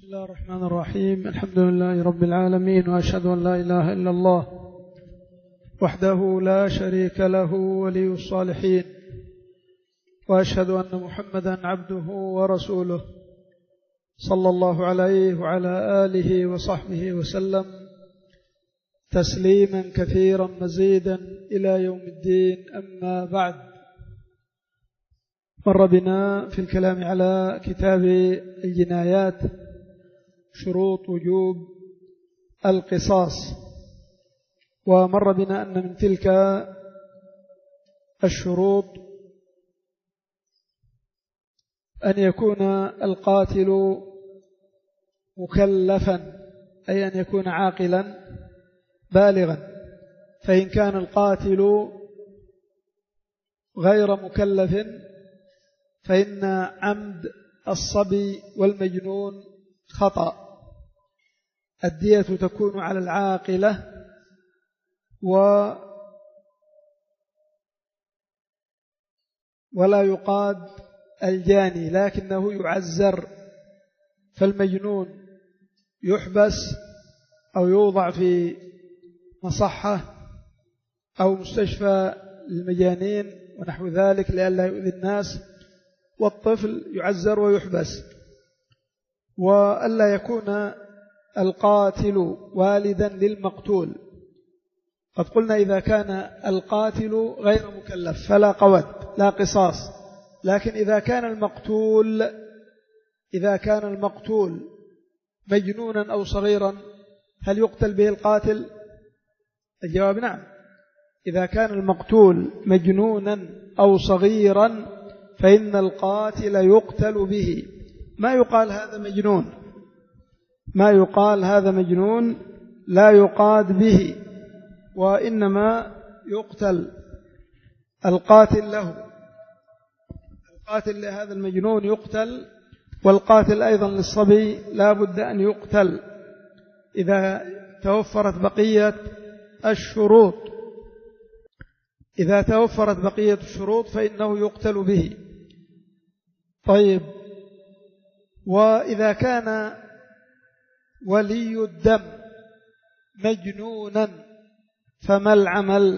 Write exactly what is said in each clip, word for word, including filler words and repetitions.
بسم الله الرحمن الرحيم. الحمد لله رب العالمين، وأشهد أن لا إله إلا الله وحده لا شريك له ولي الصالحين، وأشهد أن محمدا عبده ورسوله صلى الله عليه وعلى آله وصحبه وسلم تسليما كثيرا مزيدا إلى يوم الدين. أما بعد، مر بنا في الكلام على كتاب الجنايات شروط وجوب القصاص، ومر بنا أن من تلك الشروط أن يكون القاتل مكلفا، أي أن يكون عاقلا بالغا، فإن كان القاتل غير مكلف فإن عمد الصبي والمجنون خطأ، الدية تكون على العاقلة و ولا يقاد الجاني، لكنه يعزر، فالمجنون يحبس أو يوضع في مصحة أو مستشفى للمجانين ونحو ذلك لئلا يؤذي الناس، والطفل يعزر ويحبس. وألا يكون القاتل والدا للمقتول. قد قلنا إذا كان القاتل غير مكلف فلا قود لا قصاص، لكن إذا كان المقتول إذا كان المقتول مجنونا أو صغيرا هل يقتل به القاتل؟ الجواب نعم. إذا كان المقتول مجنونا أو صغيرا فإن القاتل يقتل به. ما يقال هذا مجنون، ما يقال هذا مجنون لا يقاد به، وإنما يقتل القاتل له. القاتل لهذا المجنون يقتل، والقاتل أيضا للصبي لا بد أن يقتل إذا توفرت بقية الشروط. إذا توفرت بقية الشروط فإنه يقتل به. طيب، وإذا كان ولي الدم مجنونا فما العمل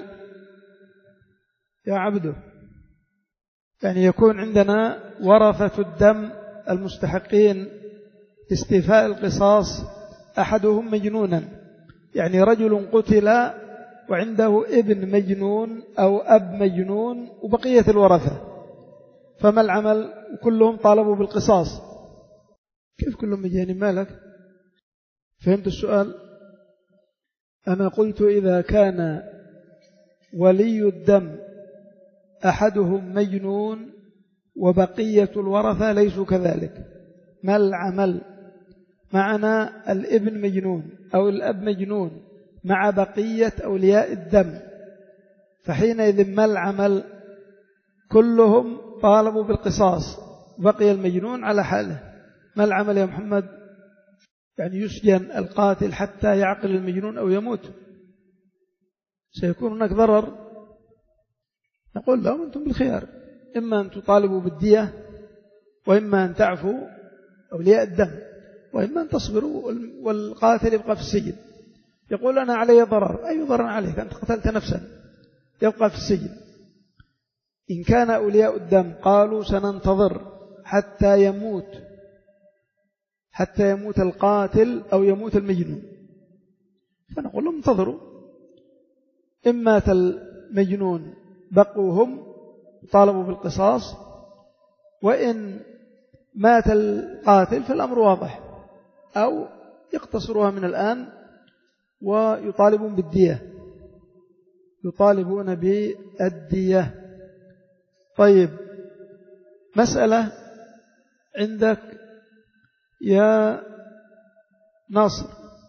يا عبده؟ يعني يكون عندنا ورثة الدم المستحقين استيفاء القصاص أحدهم مجنونا، يعني رجل قتل وعنده ابن مجنون أو أب مجنون وبقية الورثة، فما العمل؟ كلهم طالبوا بالقصاص. كيف كلهم مجانين؟ مالك؟ فهمت السؤال؟ أنا قلت إذا كان ولي الدم أحدهم مجنون وبقية الورثة ليسوا كذلك، ما العمل؟ معنا الابن مجنون أو الأب مجنون مع بقية أولياء الدم، فحينئذ ما العمل؟ كلهم طالبوا بالقصاص، بقي المجنون على حاله. ما العمل يا محمد؟ يعني يسجن القاتل حتى يعقل المجنون أو يموت، سيكون هناك ضرر. نقول لهم أنتم بالخيار، إما أن تطالبوا بالدية، وإما أن تعفوا أولياء الدم، وإما أن تصبروا والقاتل يبقى في السجن. يقول أنا علي ضرر. أي ضرر عليك؟ أنت قتلت نفسا، يبقى في السجن. إن كان أولياء الدم قالوا سننتظر حتى يموت حتى يموت القاتل أو يموت المجنون، فنقول لهم انتظروا، إن مات المجنون بقوا هم طالبوا بالقصاص، وإن مات القاتل فالأمر واضح، أو يقتصروها من الآن ويطالبون بالدية، يطالبون بالدية. طيب، مسألة عندك يا ناصر.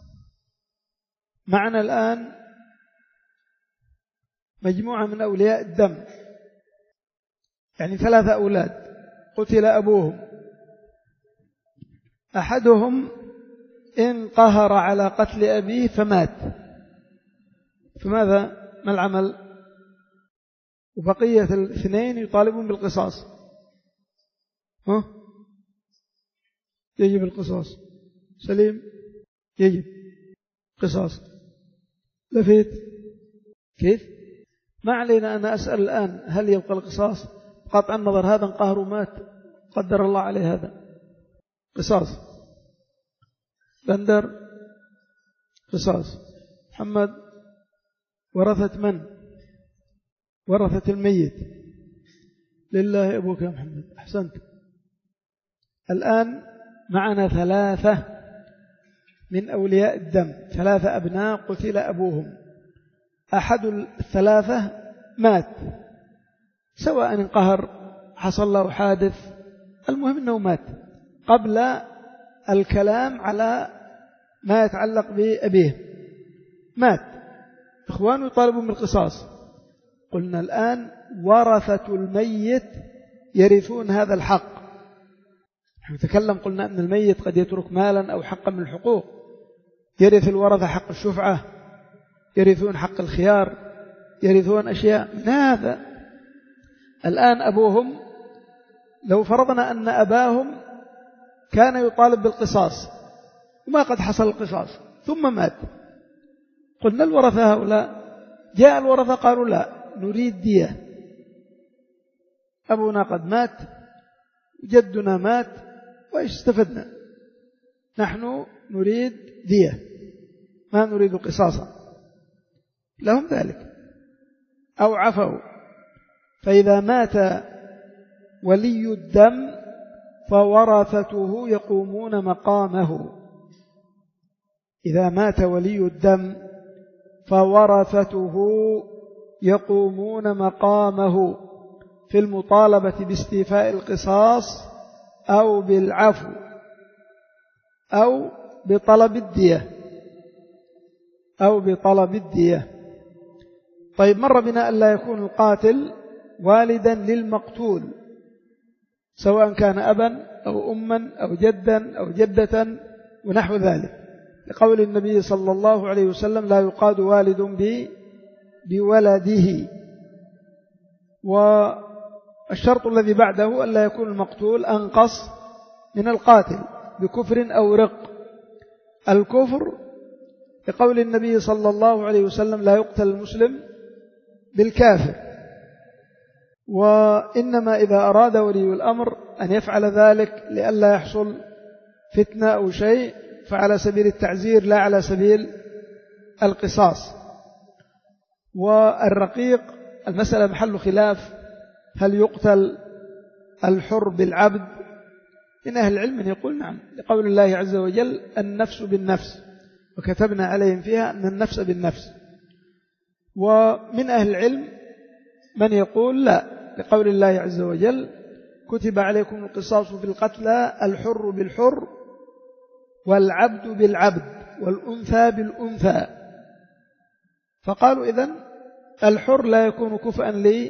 معنا الآن مجموعة من أولياء الدم، يعني ثلاثة أولاد قتل أبوهم، أحدهم انقهر على قتل أبيه فمات، فماذا؟ ما العمل؟ وبقية الاثنين يطالبون بالقصاص. ها؟ يجب القصاص. سليم يجب قصاص. لفيت كيف؟ ما علينا أنا أسأل الآن هل يبقى القصاص؟ قطع النظر هذا انقهر ومات قدر الله عليه هذا قصاص. بندر قصاص. محمد ورثة من؟ ورثة الميت. لله أبوك يا محمد. أحسنت. الآن معنا ثلاثة من أولياء الدم، ثلاثة أبناء قتل أبوهم، أحد الثلاثة مات، سواء انقهر حصل له حادث، المهم أنه مات قبل الكلام على ما يتعلق بأبيه. مات، إخوانه يطالبون بالقصاص. قلنا الآن ورثة الميت يرثون هذا الحق. نتكلم قلنا أن الميت قد يترك مالا أو حقا من الحقوق، يرث الورثة حق الشفعة، يرثون حق الخيار، يرثون أشياء من هذا. الآن أبوهم لو فرضنا أن أباهم كان يطالب بالقصاص وما قد حصل القصاص ثم مات، قلنا الورثة هؤلاء جاء الورثة قالوا لا نريد دية، أبونا قد مات جدنا مات وإيش استفدنا؟ نحن نريد دية ما نريد قصاصا، لهم ذلك أو عفوا. فإذا مات ولي الدم فورثته يقومون مقامه. إذا مات ولي الدم فورثته يقومون مقامه في المطالبة باستيفاء القصاص أو بالعفو أو بطلب الدية أو بطلب الدية. طيب مر بنا أن لا يكون القاتل والدا للمقتول سواء كان أبا أو أما أو جدا أو جدة ونحو ذلك، لقول النبي صلى الله عليه وسلم لا يقاد والد بولده. والشرط الذي بعده أن لا يكون المقتول أنقص من القاتل بكفر أو رق. الكفر لقول النبي صلى الله عليه وسلم لا يقتل المسلم بالكافر، وإنما إذا أراد ولي الأمر أن يفعل ذلك لئلا يحصل فتنة أو شيء فعلى سبيل التعزير لا على سبيل القصاص. والرقيق المسألة محل خلاف، هل يقتل الحر بالعبد؟ من أهل العلم من يقول نعم، لقول الله عز وجل النفس بالنفس وكتبنا عليهم فيها أن النفس بالنفس. ومن أهل العلم من يقول لا، لقول الله عز وجل كتب عليكم القصاص في القتلى الحر بالحر والعبد بالعبد والأنثى بالأنثى. فقالوا إذن الحر لا يكون كفءا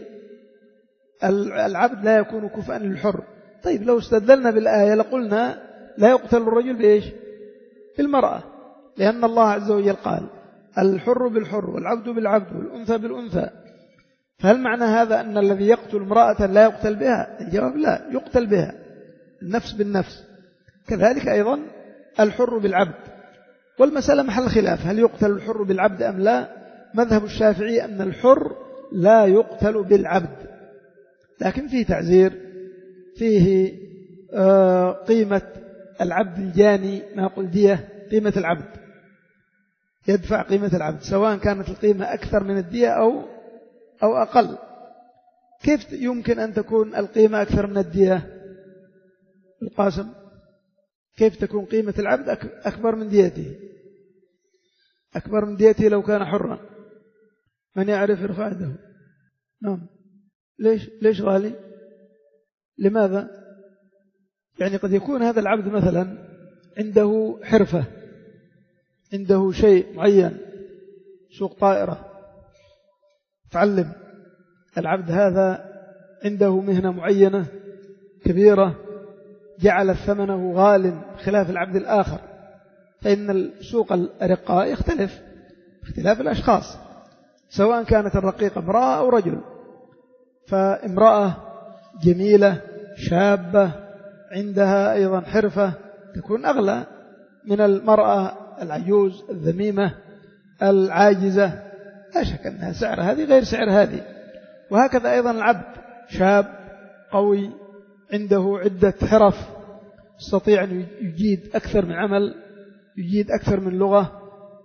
للعبد لا يكون كفءا للحر. طيب لو استدلنا بالآية لقلنا لا يقتل الرجل بإيش؟ بالمرأة، لأن الله عز وجل قال الحر بالحر والعبد بالعبد والأنثى بالأنثى. فهل معنى هذا أن الذي يقتل امرأة لا يقتل بها؟ الجواب لا، يقتل بها، النفس بالنفس. كذلك أيضا الحر بالعبد. والمسألة محل خلاف، هل يقتل الحر بالعبد أم لا؟ مذهب الشافعي أن الحر لا يقتل بالعبد، لكن فيه تعزير، فيه قيمة العبد الجاني، ما يقول دية قيمة العبد، يدفع قيمة العبد سواء كانت القيمة أكثر من الدية أو أو أقل. كيف يمكن أن تكون القيمة أكثر من الدية؟ القاسم، كيف تكون قيمة العبد أكبر من ديته؟ أكبر من ديته لو كان حرا. من يعرف يرفع يده؟ نعم. ليش ليش غالي؟ لماذا؟ يعني قد يكون هذا العبد مثلا عنده حرفة، عنده شيء معين، سوق طائرة، تعلم. العبد هذا عنده مهنة معينة كبيرة جعل ثمنه غال خلاف العبد الآخر، فإن السوق الرقاء يختلف اختلاف الأشخاص، سواء كانت الرقيقة امرأة أو رجل. فامرأة جميلة شابة عندها أيضا حرفة تكون أغلى من المرأة العجوز الذميمة العاجزة لا شك أنها سعر هذه غير سعر هذه. وهكذا أيضا العبد شاب قوي عنده عدة حرف يستطيع أن يجيد أكثر من عمل، يجيد أكثر من لغة،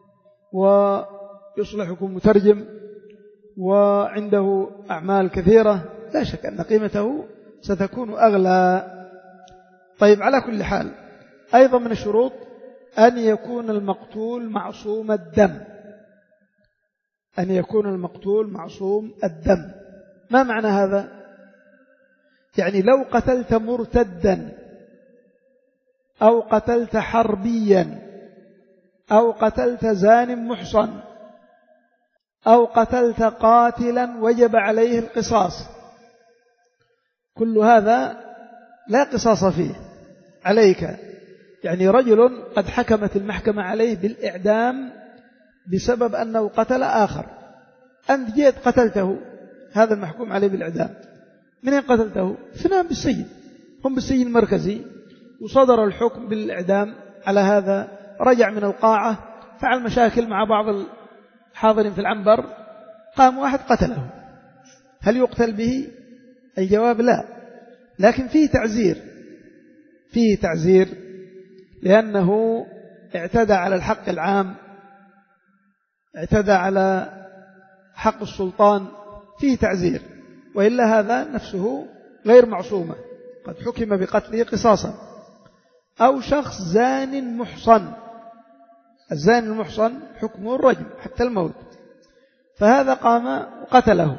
ويصلح يكون مترجم، وعنده أعمال كثيرة، لا شك أن قيمته ستكون أغلى. طيب، على كل حال أيضا من الشروط أن يكون المقتول معصوم الدم. أن يكون المقتول معصوم الدم. ما معنى هذا؟ يعني لو قتلت مرتدا أو قتلت حربيا أو قتلت زان محصن أو قتلت قاتلا وجب عليه القصاص، كل هذا لا قصاص فيه عليك. يعني رجل قد حكمت المحكمة عليه بالإعدام بسبب أنه قتل آخر، أنت جئت قتلته، هذا المحكوم عليه بالإعدام، منين قتلته؟ فنام بالسجن، هم بالسجن المركزي، وصدر الحكم بالإعدام على هذا، رجع من القاعة، فعل مشاكل مع بعض الحاضرين في العنبر، قام واحد قتله، هل يقتل به؟ الجواب لا، لكن فيه تعزير، فيه تعزير لأنه اعتدى على الحق العام، اعتدى على حق السلطان، فيه تعزير، وإلا هذا نفسه غير معصومة، قد حكم بقتله قصاصا. أو شخص زان محصن، الزان المحصن حكمه الرجم حتى الموت، فهذا قام وقتله،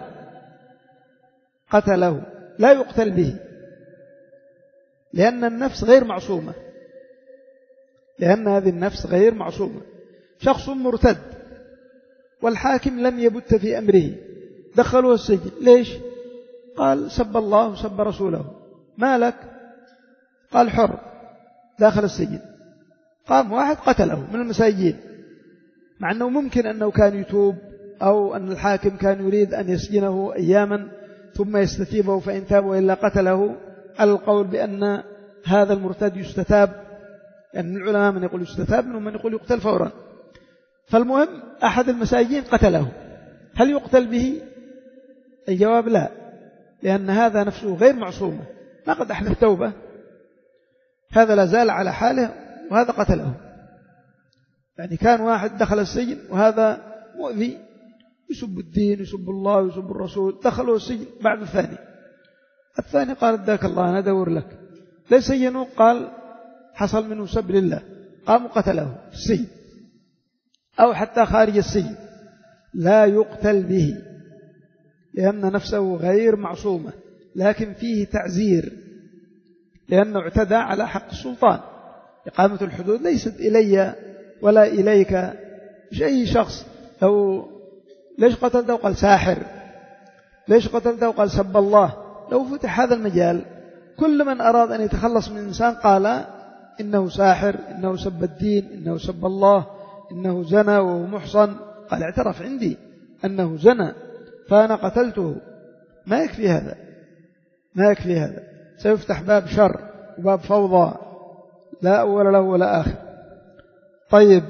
قتله لا يقتل به لأن النفس غير معصومة، لأن هذه النفس غير معصومة. شخص مرتد والحاكم لم يبت في أمره، دخلوه السجن، ليش؟ قال سب الله وسب رسوله، ما لك؟ قال حر، داخل السجن، قام واحد قتله من المساجين، مع أنه ممكن أنه كان يتوب، أو أن الحاكم كان يريد أن يسجنه أياما ثم يستتيبه فإن تاب وإلا قتله، على القول بأن هذا المرتد يستتاب، لأن يعني العلماء من يقول يستتاب منهم من يقول يقتل فورا. فالمهم أحد المساجين قتله، هل يقتل به؟ الجواب لا، لأن هذا نفسه غير معصومة، ما قد أحدث توبة، هذا لا زال على حاله وهذا قتله. يعني كان واحد دخل السجن وهذا مؤذي، يسب الدين يسب الله يسب الرسول، دخلوا السجن بعد الثاني، الثاني قال اداك الله أنا دور لك، ليس سجنه، قال حصل منه سب لله، قام قتله في السجن أو حتى خارج السجن، لا يقتل به لأن نفسه غير معصومة، لكن فيه تعزير لأنه اعتدى على حق السلطان. إقامة الحدود ليست إلي ولا إليك، مش أي شخص. لو ليش قتلته؟ قال ساحر، ليش قتلته؟ قال سب الله. لو فتح هذا المجال كل من أراد أن يتخلص من إنسان قال إنه ساحر، إنه سب الدين، إنه سب الله، إنه زنى وهو محصن، قال اعترف عندي أنه زنى فأنا قتلته، ما يكفي هذا، ما يكفي هذا، سيفتح باب شر وباب فوضى لا أول له ولا آخر. طيب،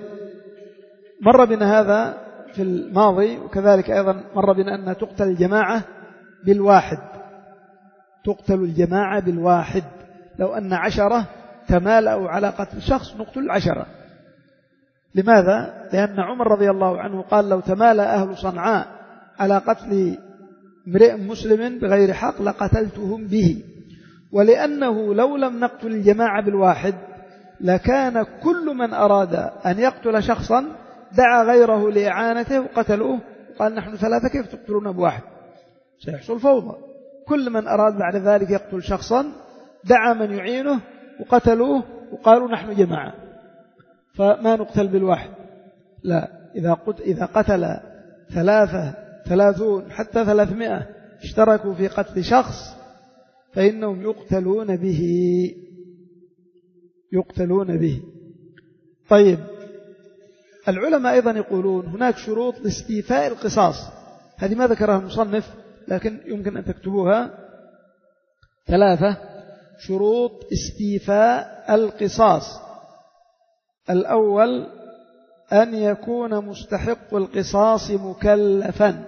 مر بنا هذا في الماضي، وكذلك أيضا مر بنا أن تقتل الجماعة بالواحد، تقتل الجماعة بالواحد. لو أن عشرة تمالأوا على قتل شخص نقتل العشرة. لماذا؟ لأن عمر رضي الله عنه قال لو تمالأ أهل صنعاء على قتل امرئ مسلم بغير حق لقتلتهم به، ولأنه لو لم نقتل الجماعة بالواحد لكان كل من أراد أن يقتل شخصا دعا غيره لإعانته وقتلوه، قال نحن ثلاثة كيف تقتلون بواحد؟ سيحصل فوضى. كل من أراد بعد ذلك يقتل شخصا دعا من يعينه وقتلوه وقالوا نحن جماعة، فما نقتل بالواحد. لا، إذا قتل, إذا قتل ثلاثة ثلاثون حتى ثلاثمائة اشتركوا في قتل شخص فإنهم يقتلون به، يقتلون به. طيب، العلماء أيضا يقولون هناك شروط لاستيفاء القصاص، هذه ما ذكرها المصنف لكن يمكن أن تكتبوها، ثلاثة شروط استيفاء القصاص. الأول أن يكون مستحق القصاص مكلفا،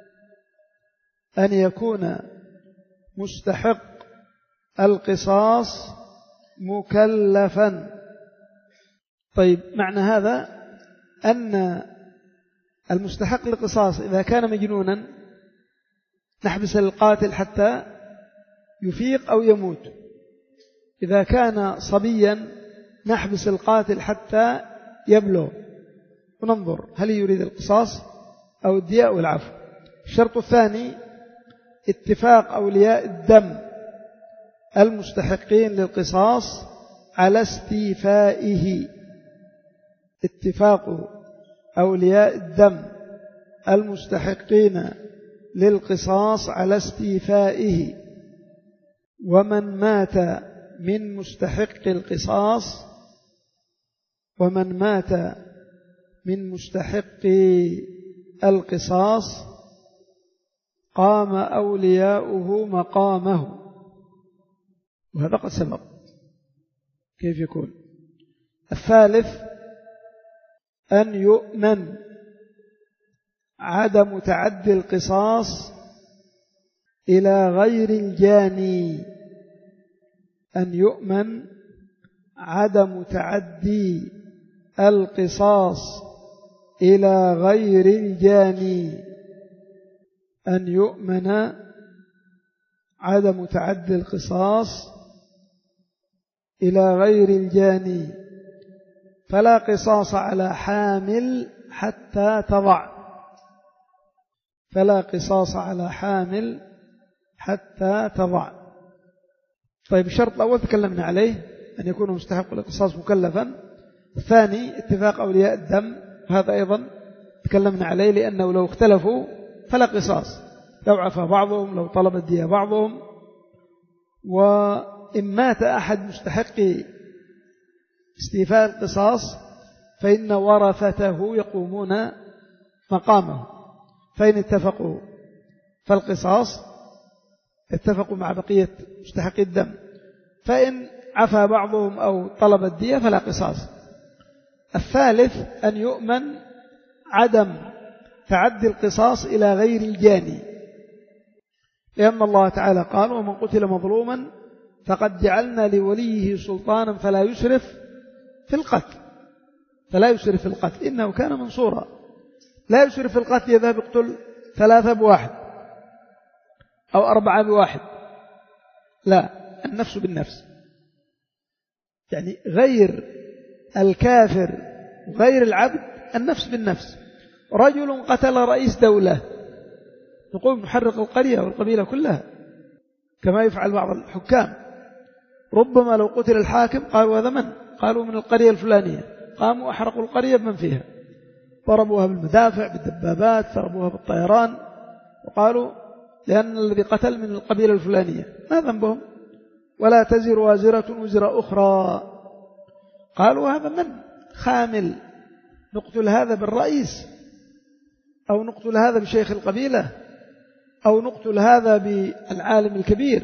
أن يكون مستحق القصاص مكلفا. طيب، معنى هذا أن المستحق للقصاص إذا كان مجنونا نحبس القاتل حتى يفيق أو يموت، إذا كان صبيا نحبس القاتل حتى يبلغ وننظر هل يريد القصاص أو الدية أو العفو. الشرط الثاني اتفاق أولياء الدم المستحقين للقصاص على استيفائه، اتفاق أولياء الدم المستحقين للقصاص على استيفائه. ومن مات من مستحق القصاص ومن مات من مستحق القصاص قام أولياؤه مقامه. وهذا قد سبق كيف يكون. الثالث أن يؤمن عدم تعدي القصاص إلى غير الجاني، أن يؤمن عدم تعدي القصاص إلى غير الجاني، أن يؤمن عدم تعدي القصاص إلى غير الجاني. فلا قصاص على حامل حتى تضع، فلا قصاص على حامل حتى تضع. طيب، الشرط الأول تكلمنا عليه، أن يكون مستحق القصاص مكلفا. الثاني اتفاق أولياء الدم، هذا أيضا تكلمنا عليه، لأنه لو اختلفوا فلا قصاص، لو عفى بعضهم، لو طلب الدية بعضهم. وإن مات أحد مستحق استيفاء القصاص فإن ورثته يقومون مقامه، فإن اتفقوا فالقصاص، اتفقوا مع بقية مستحق الدم. فإن عفى بعضهم أو طلب الدية فلا قصاص. الثالث أن يؤمن عدم تعدي القصاص إلى غير الجاني، لأن الله تعالى قال: ومن قتل مظلوما فقد جعلنا لوليه سلطانا فلا يسرف في القتل، فلا يسرف في القتل إنه كان منصورا. لا يسرف في القتل يذهب يقتل ثلاثة بواحد أو أربعة بواحد، لا، النفس بالنفس. يعني غير الكافر وغير العبد، النفس بالنفس. رجل قتل رئيس دولة نقوم نحرق القرية والقبيلة كلها كما يفعل بعض الحكام. ربما لو قتل الحاكم قالوا هذا من؟ قالوا من القرية الفلانية، قاموا أحرقوا القرية بمن فيها، ضربوها بالمدافع بالدبابات، ضربوها بالطيران، وقالوا لأن الذي قتل من القبيلة الفلانية. ما ذنبهم؟ ولا تزر وازرة وزر أخرى. قالوا هذا من؟ خامل، نقتل هذا بالرئيس، أو نقتل هذا بشيخ القبيلة، أو نقتل هذا بالعالم الكبير.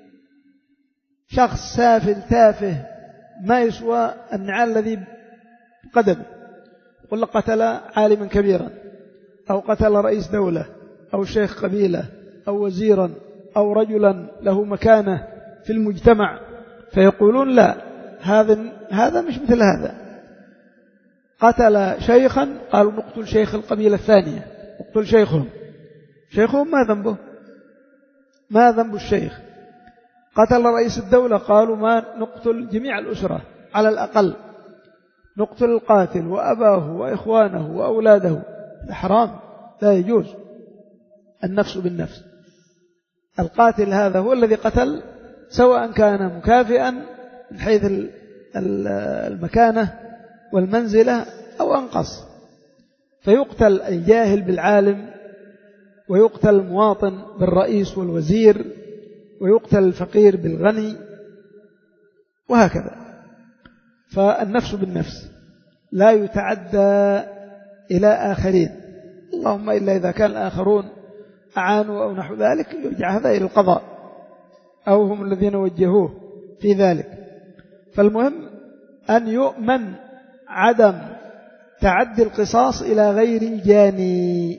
شخص سافل تافه ما يسوى النعال الذي بقدمه، يقول لك قتل عالما كبيرا، أو قتل رئيس دولة، أو شيخ قبيلة، أو وزيرا، أو رجلا له مكانة في المجتمع، فيقولون لا، هذا هذا مش مثل هذا. قتل شيخا قالوا نقتل شيخ القبيلة الثانية، نقتل شيخهم. شيخهم ما ذنبه؟ ما ذنب الشيخ؟ قتل رئيس الدولة قالوا ما نقتل جميع الأسرة على الأقل، نقتل القاتل وأباه وإخوانه وأولاده. حرام، لا يجوز. النفس بالنفس. القاتل هذا هو الذي قتل، سواء كان مكافئا من حيث المكانة والمنزلة أو أنقص، فيقتل الجاهل بالعالم، ويقتل المواطن بالرئيس والوزير، ويقتل الفقير بالغني، وهكذا. فالنفس بالنفس لا يتعدى إلى آخرين، اللهم إلا إذا كان الآخرون أعانوا أو نحو ذلك، يرجع هذا إلى القضاء، أو هم الذين وجهوه في ذلك. فالمهم أن يؤمن عدم تعدي القصاص إلى غير الجاني.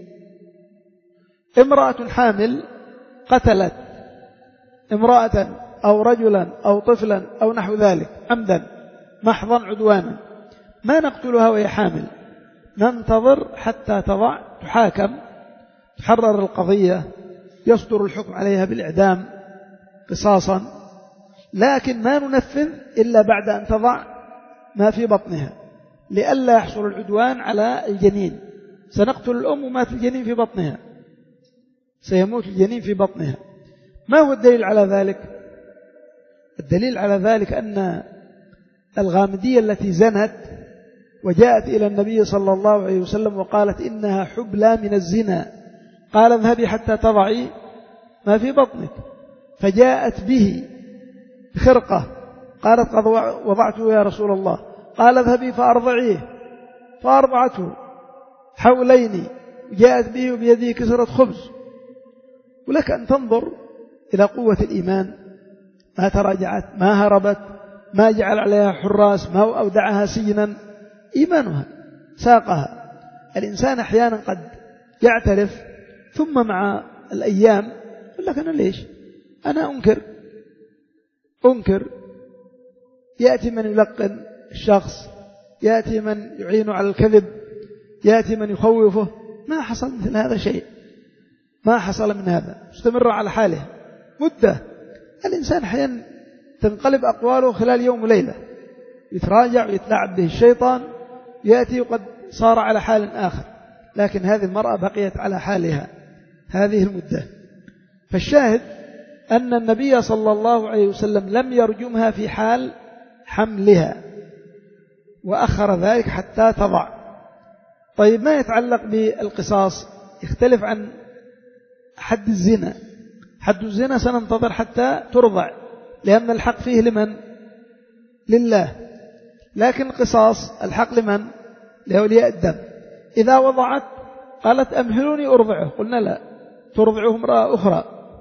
امرأة حامل قتلت امرأة أو رجلا أو طفلا أو نحو ذلك عمدا محضا عدوانا، ما نقتلها وهي حامل، ننتظر حتى تضع تحاكم تحرر القضية يصدر الحكم عليها بالإعدام قصاصا، لكن ما ننفذ إلا بعد أن تضع ما في بطنها لئلا يحصل العدوان على الجنين. سنقتل الأم ومات الجنين في بطنها، سيموت الجنين في بطنها. ما هو الدليل على ذلك؟ الدليل على ذلك أن الغامدية التي زنت وجاءت إلى النبي صلى الله عليه وسلم وقالت إنها حبلى من الزنا، قال اذهبي حتى تضعي ما في بطنك، فجاءت به خرقة قالت قد وضعته يا رسول الله، قال اذهبي فأرضعيه، فأرضعته حولين، جاءت به وبيده كسرة خبز. ولك أن تنظر إلى قوة الإيمان، ما تراجعت، ما هربت، ما جعل عليها حراس، ما أودعها سجنا، إيمانها ساقها. الإنسان أحيانا قد يعترف ثم مع الأيام يقول لك أنا ليش أنا أنكر أنكر يأتي من يلقن الشخص، يأتي من يعين على الكذب، يأتي من يخوفه. ما حصل مثل هذا شيء، ما حصل من هذا، استمر على حاله مدة. الإنسان أحيانا تنقلب أقواله خلال يوم وليلة، يتراجع ويتلاعب به الشيطان، يأتي وقد صار على حال آخر، لكن هذه المرأة بقيت على حالها هذه المدة. فالشاهد أن النبي صلى الله عليه وسلم لم يرجمها في حال حملها، وأخر ذلك حتى تضع. طيب ما يتعلق بالقصاص يختلف عن حد الزنا. حد الزنا سننتظر حتى ترضع، لأن الحق فيه لمن؟ لله. لكن القصاص الحق لمن؟ لأولياء الدم. إذا وضعت قالت أمهلوني أرضعه، قلنا لا، ترضعه امرأة أخرى،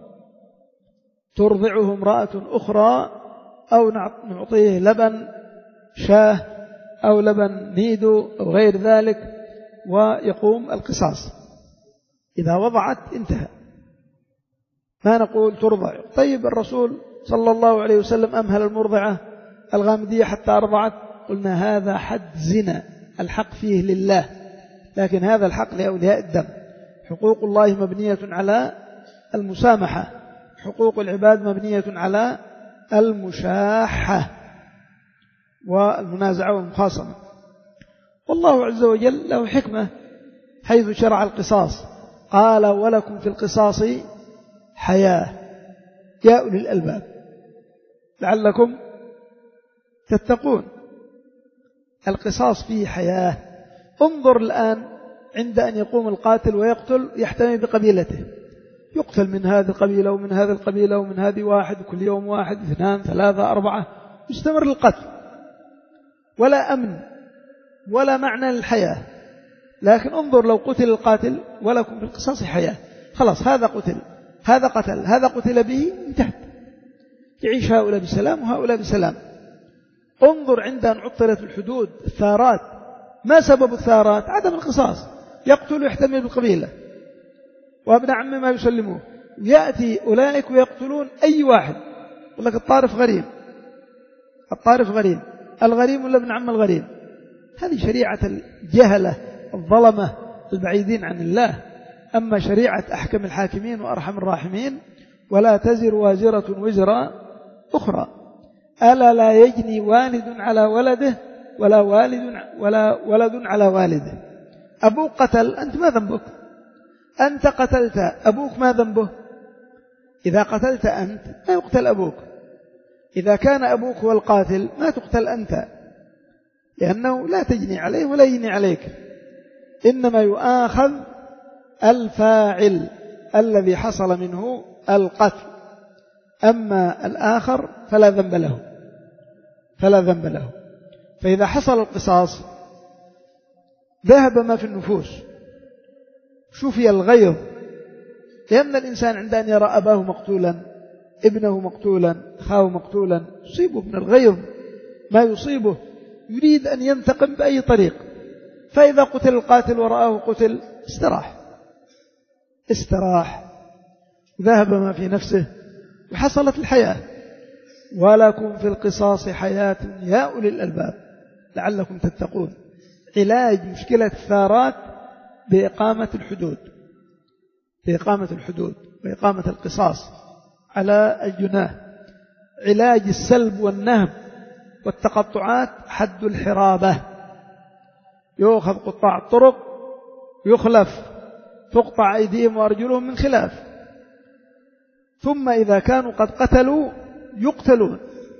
ترضعه امرأة أخرى، أو نعطيه لبن شاه أو لبن نيدو أو غير ذلك، ويقوم القصاص. إذا وضعت انتهى، ما نقول ترضع. طيب الرسول صلى الله عليه وسلم أمهل المرضعة الغامدية حتى أرضعت، قلنا هذا حد زنا، الحق فيه لله، لكن هذا الحق لأولياء الدم. حقوق الله مبنية على المسامحة، حقوق العباد مبنية على المشاحة والمنازعة والمخاصمة. والله عز وجل له حكمة حيث شرع القصاص، قال ولكم في القصاص حياة يا أولي الألباب لعلكم تتقون. القصاص فيه حياة. انظر الآن عند أن يقوم القاتل ويقتل يحتمي بقبيلته، يقتل من هذه القبيلة ومن هذه القبيلة ومن هذه واحد، كل يوم واحد اثنان ثلاثة أربعة، يستمر القتل ولا أمن ولا معنى للحياة. لكن انظر لو قتل القاتل ولكم في القصاص حياة، خلاص هذا قتل هذا قتل هذا قتل به، انتهت، يعيش هؤلاء بسلام وهؤلاء بسلام. انظر عند أن عطلت الحدود الثارات، ما سبب الثارات؟ عدم القصاص، يقتل ويحتمي بالقبيلة وابن عم ما يسلموه، يأتي أولئك ويقتلون أي واحد، يقول لك الطارف غريم، الطارف غريم، الغريم ولا ابن عم الغريم. هذه شريعة الجهلة الظلمة البعيدين عن الله. أما شريعة أحكم الحاكمين وأرحم الراحمين، ولا تزر وازرة وزر أخرى، ألا لا يجني والد على ولده ولا والد ولا ولد على والده. أبوك قتل، أنت ما ذنبك؟ أنت قتلت، أبوك ما ذنبه؟ إذا قتلت أنت ما يقتل أبوك، إذا كان أبوك هو القاتل ما تقتل أنت، لأنه لا تجني عليه ولا يجني عليك، إنما يؤاخذ الفاعل الذي حصل منه القتل، أما الآخر فلا ذنب له فلا ذنب له. فإذا حصل القصاص ذهب ما في النفوس، شفي الغيظ، لأن الإنسان عند أن يرى أباه مقتولا، ابنه مقتولا، أخاه مقتولا، يصيبه من الغيظ ما يصيبه، يريد أن ينتقم بأي طريق، فإذا قتل القاتل ورآه قتل استراح استراح ذهب ما في نفسه وحصلت الحياة. ولكم في القصاص حياة يا أولي الألباب لعلكم تتقون. علاج مشكلة الثارات بإقامة الحدود بإقامة الحدود وإقامة القصاص على الجناه. علاج السلب والنهب والتقطعات حد الحرابة، يؤخذ قطاع الطرق يخلف، تقطع أيديهم وأرجلهم من خلاف، ثم إذا كانوا قد قتلوا يقتلون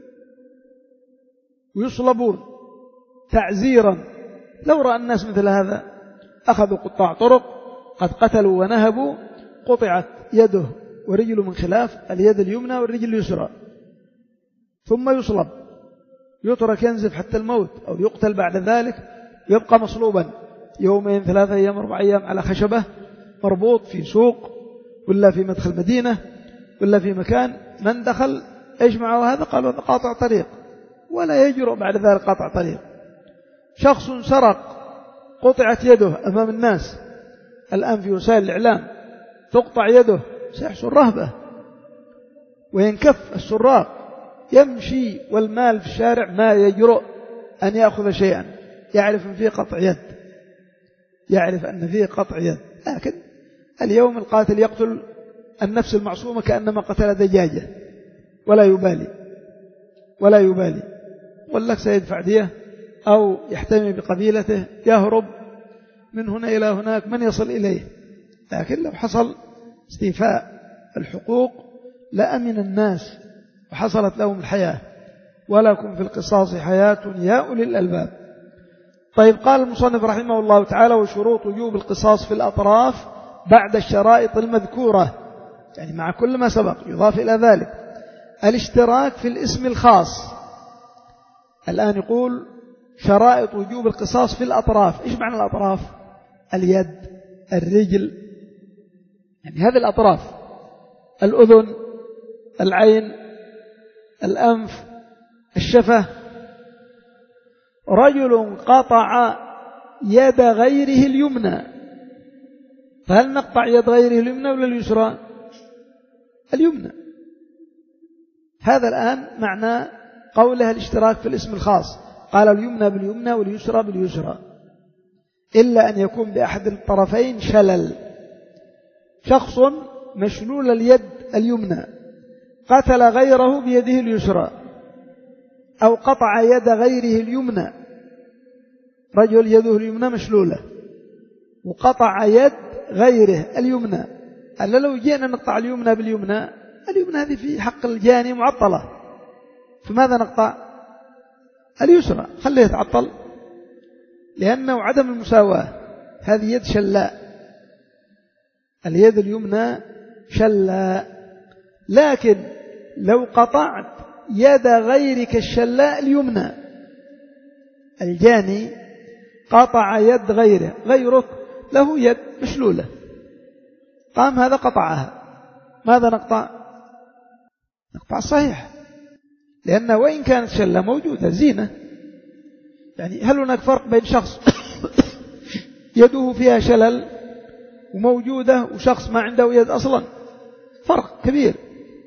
ويصلبون تعزيرا. لو رأى الناس مثل هذا أخذوا قطاع طرق قد قتلوا ونهبوا، قطعت يده ورجله من خلاف، اليد اليمنى والرجل اليسرى، ثم يصلب، يترك ينزف حتى الموت أو يقتل بعد ذلك، يبقى مصلوبا يومين ثلاثة أيام أربع أيام على خشبة، مربوط في سوق ولا في مدخل مدينة ولا في مكان. من دخل إيش معه هذا؟ قالوا هذا قاطع طريق، ولا يجرؤ بعد ذلك قاطع طريق. شخص سرق قطعت يده أمام الناس، الآن في وسائل الإعلام تقطع يده سيحصل رهبة وينكف السراق، يمشي والمال في الشارع ما يجرؤ أن يأخذ شيئا، يعرف أن فيه قطع يد يعرف أن فيه قطع يد. لكن اليوم القاتل يقتل النفس المعصومة كأنما قتل دجاجة ولا يبالي ولا يبالي يقول لك سيدفع دية أو يحتمي بقبيلته، يهرب من هنا إلى هناك من يصل إليه. لكن لو حصل استيفاء الحقوق لأمن الناس وحصلت لهم الحياة. ولكم في القصاص حياة يا أولي الألباب. طيب، قال المصنف رحمه الله تعالى: وشروط وجوب القصاص في الأطراف بعد الشرائط المذكورة، يعني مع كل ما سبق يضاف إلى ذلك الاشتراك في الاسم الخاص. الآن يقول شرائط وجوب القصاص في الأطراف. إيش معنى الأطراف؟ اليد، الرجل، يعني هذه الأطراف: الأذن، العين، الأنف، الشفة. رجل قطع يد غيره اليمنى، فهل نقطع يد غيره اليمنى ولا اليسرى؟ اليمنى. هذا الآن معنى قولها الاشتراك في الاسم الخاص. قال اليمنى باليمنى واليسرى باليسرى، إلا أن يكون بأحد الطرفين شلل. شخص مشلول اليد اليمنى قتل غيره بيده اليسرى، أو قطع يد غيره اليمنى، رجل يده اليمنى مشلولة وقطع يد غيره اليمنى. ألا لو جينا نقطع اليمنى باليمنى، اليمنى هذه في حق الجاني معطلة، فماذا نقطع؟ اليسرى، خليه يتعطل، لأنه عدم المساواة. هذه يد شلاء، اليد اليمنى شلاء. لكن لو قطعت يد غيرك الشلاء اليمنى، الجاني قطع يد غيره، غيرك له يد مشلولة، قام هذا قطعها، ماذا نقطع؟ نقطع صحيح، لأن وإن كانت شلة موجودة زينة. يعني هل هناك فرق بين شخص يده فيها شلل وموجودة وشخص ما عنده يد أصلا؟ فرق كبير.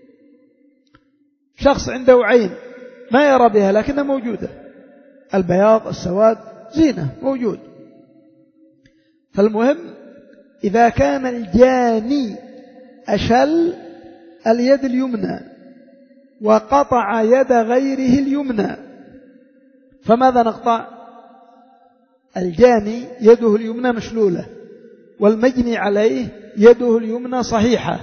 شخص عنده عين ما يرى بها لكنها موجودة، البياض السواد زينة موجود. فالمهم إذا كان الجاني أشل اليد اليمنى وقطع يد غيره اليمنى، فماذا نقطع؟ الجاني يده اليمنى مشلولة والمجني عليه يده اليمنى صحيحة.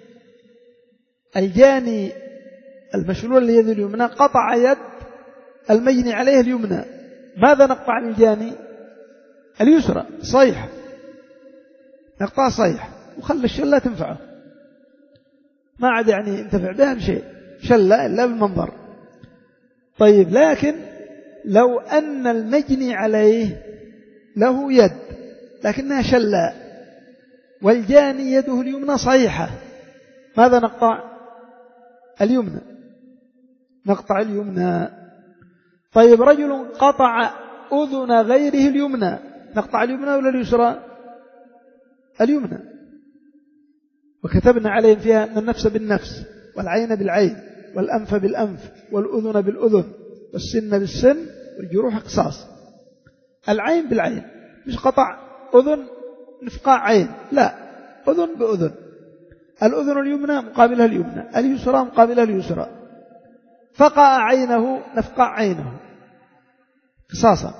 الجاني المشلول اليد اليمنى قطع يد المجني عليه اليمنى، ماذا نقطع للجاني؟ اليسرى صحيح، نقطع صحيح وخلي الشلة تنفعه، ما عاد يعني انتفع بها بشيء، شلة إلا بالمنظر. طيب، لكن لو أن المجني عليه له يد لكنها شلة والجاني يده اليمنى صحيحة، ماذا نقطع؟ اليمنى، نقطع اليمنى. طيب رجل قطع أذن غيره اليمنى، نقطع اليمنى ولا اليسرى؟ اليمنى. وكتبنا عليهم فيها أن النفس بالنفس والعين بالعين والأنف بالأنف والأذن بالأذن والسن بالسن والجروح قصاص. العين بالعين، مش قطع أذن نفقاع عين، لا، أذن بأذن. الأذن اليمنى مقابلها اليمنى، اليسرى مقابلها اليسرى. فقع عينه نفقع عينه قصاصا.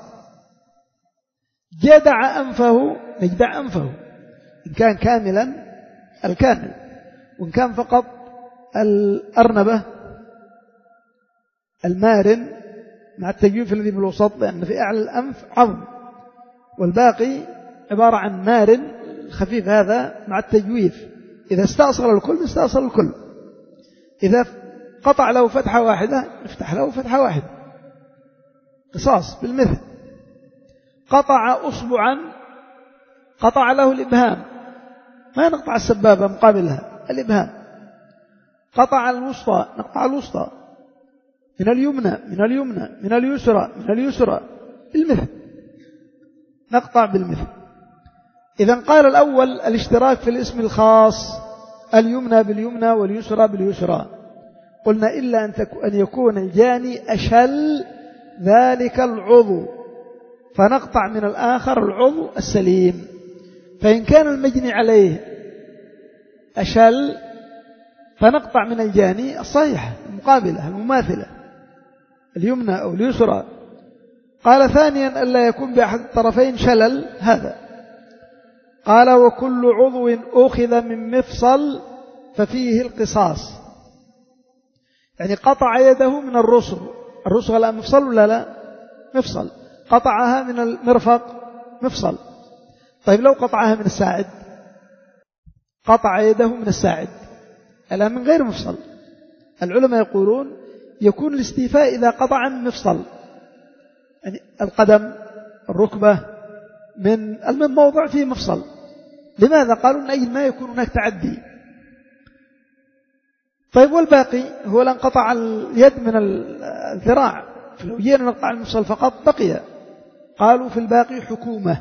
جدع أنفه نجدع أنفه، إن كان كاملا الكامل، وإن كان فقط الأرنبة المارن مع التجويف الذي بالوسط، لأن في أعلى الأنف عظم والباقي عبارة عن مارن خفيف هذا مع التجويف. إذا استأصل الكل استأصل الكل. إذا قطع له فتحة واحدة نفتح له فتحة واحدة قصاص بالمثل. قطع أصبعا قطع له الإبهام، ما نقطع السبابة مقابلها، الإبهام. قطع الوسطى نقطع الوسطى، من اليمنى من اليمنى من اليسرى من اليسرى بالمثل، نقطع بالمثل. إذا قال الأول الاشتراك في الاسم الخاص، اليمنى باليمنى واليسرى باليسرى، قلنا إلا أن يكون الجاني أشل ذلك العضو فنقطع من الآخر العضو السليم. فإن كان المجني عليه أشل فنقطع من الجاني الصحيح المقابلة المماثلة، اليمنى أو اليسرى. قال ثانيا ألا يكون بأحد الطرفين شلل، هذا قال وكل عضو أخذ من مفصل ففيه القصاص. يعني قطع يده من الرسغ، الرسغ لا مفصل ولا لا مفصل، قطعها من المرفق مفصل. طيب لو قطعها من الساعد، قطع يده من الساعد ألا من غير مفصل. العلماء يقولون يكون الاستيفاء إذا قطع من مفصل، يعني القدم الركبة من الموضع فيه مفصل. لماذا؟ قالوا من أجل ما يكون هناك تعدي. طيب والباقي هو لانقطع اليد من الذراع، فلو جينا نقطع المفصل فقط بقي. قالوا في الباقي حكومة،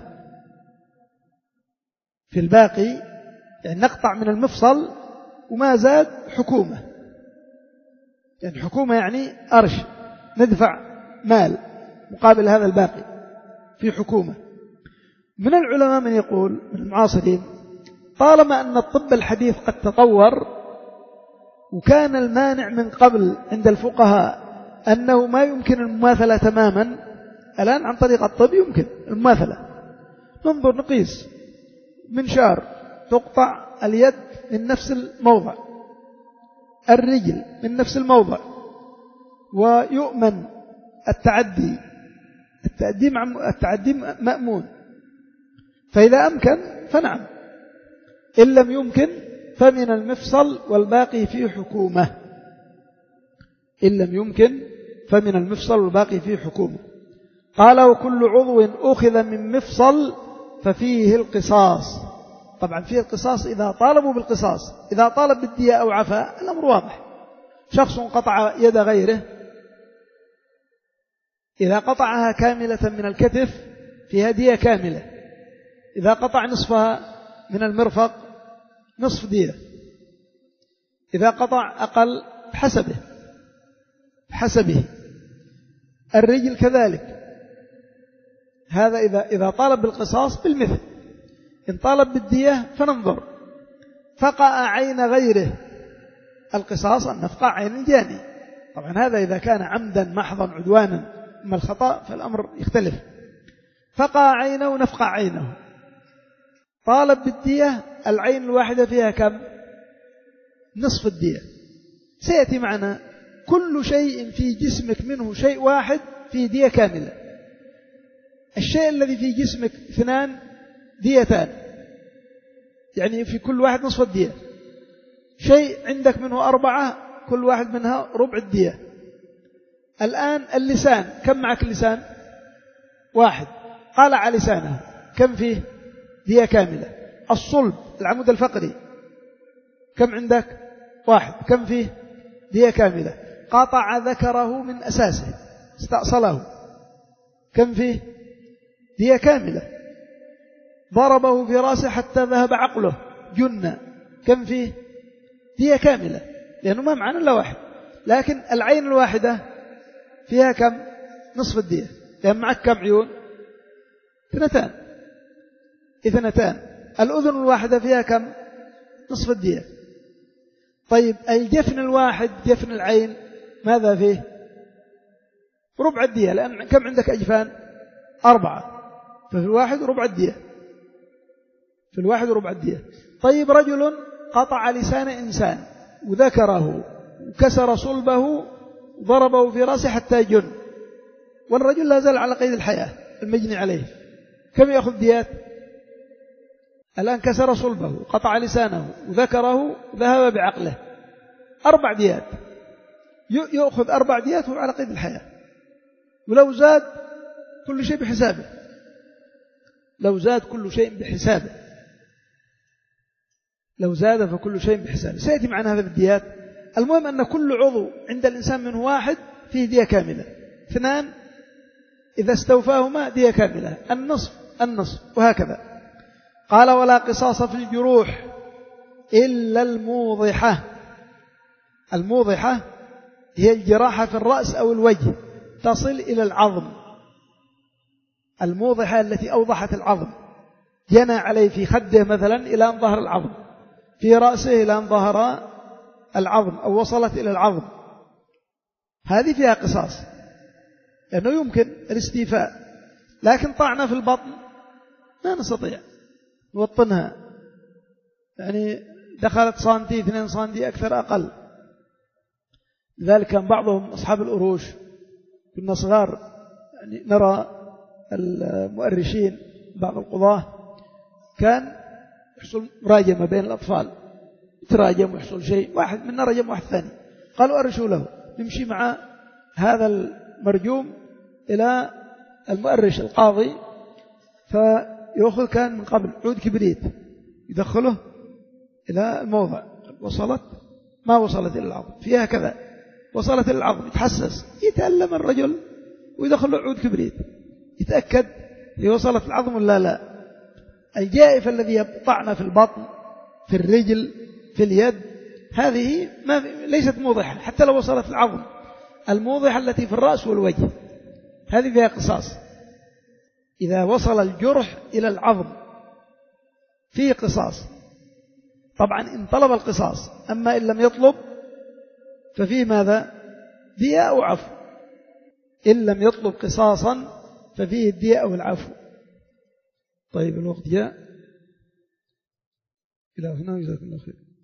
في الباقي يعني نقطع من المفصل وما زاد حكومة، يعني حكومة يعني أرش، ندفع مال مقابل هذا الباقي في حكومة. من العلماء من يقول من المعاصرين طالما أن الطب الحديث قد تطور وكان المانع من قبل عند الفقهاء أنه ما يمكن المماثلة تماما، الآن عن طريق الطب يمكن المماثلة. ننظر نقيس منشار تقطع اليد من نفس الموضع، الرجل من نفس الموضع، ويؤمن التعدي، التعدي مع التعدي مأمون. فإذا أمكن فنعم، إن لم يمكن فمن المفصل والباقي فيه حكومة، إن لم يمكن فمن المفصل والباقي فيه حكومة. قال وكل عضو أخذ من مفصل ففيه القصاص. طبعا فيه القصاص إذا طالبوا بالقصاص، إذا طالب بالدية أو عفاء الأمر واضح. شخص قطع يد غيره، إذا قطعها كاملة من الكتف فيها دية كاملة، إذا قطع نصفها من المرفق نصف دية، إذا قطع أقل بحسبه بحسبه. الرجل كذلك، هذا إذا إذا طالب بالقصاص بالمثل. إن طالب بالدية فننظر. فقع عين غيره، القصاص أن نفقع عين الجاني. طبعا هذا إذا كان عمدا محضا عدوانا، أما الخطأ فالأمر يختلف. فقع عينه نفقع عينه. طالب بالدية، العين الواحدة فيها كم؟ نصف الدية. سيأتي معنا كل شيء في جسمك منه شيء واحد فيه دية كاملة. الشيء الذي في جسمك اثنان ديتان، يعني في كل واحد نصف الدية. شيء عندك منه أربعة، كل واحد منها ربع الدية. الآن اللسان، كم معك اللسان؟ واحد. قالع لسانه، كم فيه؟ دية كاملة. الصلب، العمود الفقري، كم عندك؟ واحد، كم فيه؟ دية كاملة. قطع ذكره من أساسه، استأصله كم فيه؟ دية كاملة. ضربه في رأسه حتى ذهب عقله جنة كم فيه؟ دية كاملة، لأنه ما معنا إلا واحد. لكن العين الواحدة فيها كم؟ نصف الدية، لأن معك كم عيون؟ اثنتان اثنتان. الأذن الواحدة فيها كم؟ نصف الدية. طيب الجفن الواحد جفن العين ماذا فيه؟ ربع الدية، لأن كم عندك أجفان؟ أربعة، ففي الواحد ربع الدية، في الواحد ربع الدية. طيب رجل قطع لسان إنسان وذكره وكسر صلبه وضربه في رأسه حتى جن، والرجل لا زال على قيد الحياة المجني عليه، كم يأخذ ديات؟ الآن كسر صلبه قطع لسانه وذكره ذهب بعقله، أربع ديات، يأخذ أربع ديات وهو على قيد الحياة. ولو زاد كل شيء بحسابه، لو زاد كل شيء بحسابه، لو زاد فكل شيء بحسابه. سيأتي معنا هذا بالديات. المهم أن كل عضو عند الإنسان منه واحد فيه دية كاملة، اثنان إذا استوفاهما دية كاملة، النصف النصف، وهكذا. قال ولا قصاص في الجروح إلا الموضحة. الموضحة هي الجراحة في الرأس أو الوجه تصل إلى العظم، الموضحة التي أوضحت العظم، جنى عليه في خده مثلا إلى أن ظهر العظم، في رأسه إلى أن ظهر العظم أو وصلت إلى العظم، هذه فيها قصاص لأنه يمكن الاستيفاء. لكن طعنة في البطن ما نستطيع نوطنها، يعني دخلت سنتي اثنين سنتي أكثر أقل. لذلك كان بعضهم أصحاب الأروش كنا صغار يعني نرى المؤرشين بعض القضاة كان يحصل مراجمة بين الأطفال، يتراجم ويحصل شيء، واحد منا رجم واحد ثاني، قالوا أرشوا له، نمشي مع هذا المرجوم إلى المؤرش القاضي، فيأخذ كان من قبل عود كبريت يدخله إلى الموضع، وصلت ما وصلت إلى العظم، فيها كذا وصلت إلى العظم، يتحسس، يتألم الرجل ويدخل له عود كبريت يتأكد هي وصلت العظم ولا لا. الجائف الذي يقطعنا في البطن في الرجل في اليد هذه ما ليست موضحة حتى لو وصلت العظم. الموضحة التي في الرأس والوجه هذه فيها قصاص، إذا وصل الجرح إلى العظم فيه قصاص. طبعا إن طلب القصاص، أما إن لم يطلب ففيه ماذا؟ دية أو عفو. إن لم يطلب قصاصا ففيه الدية أو العفو. طيب الوقت جاء إلى هنا، جزاكم الله خير.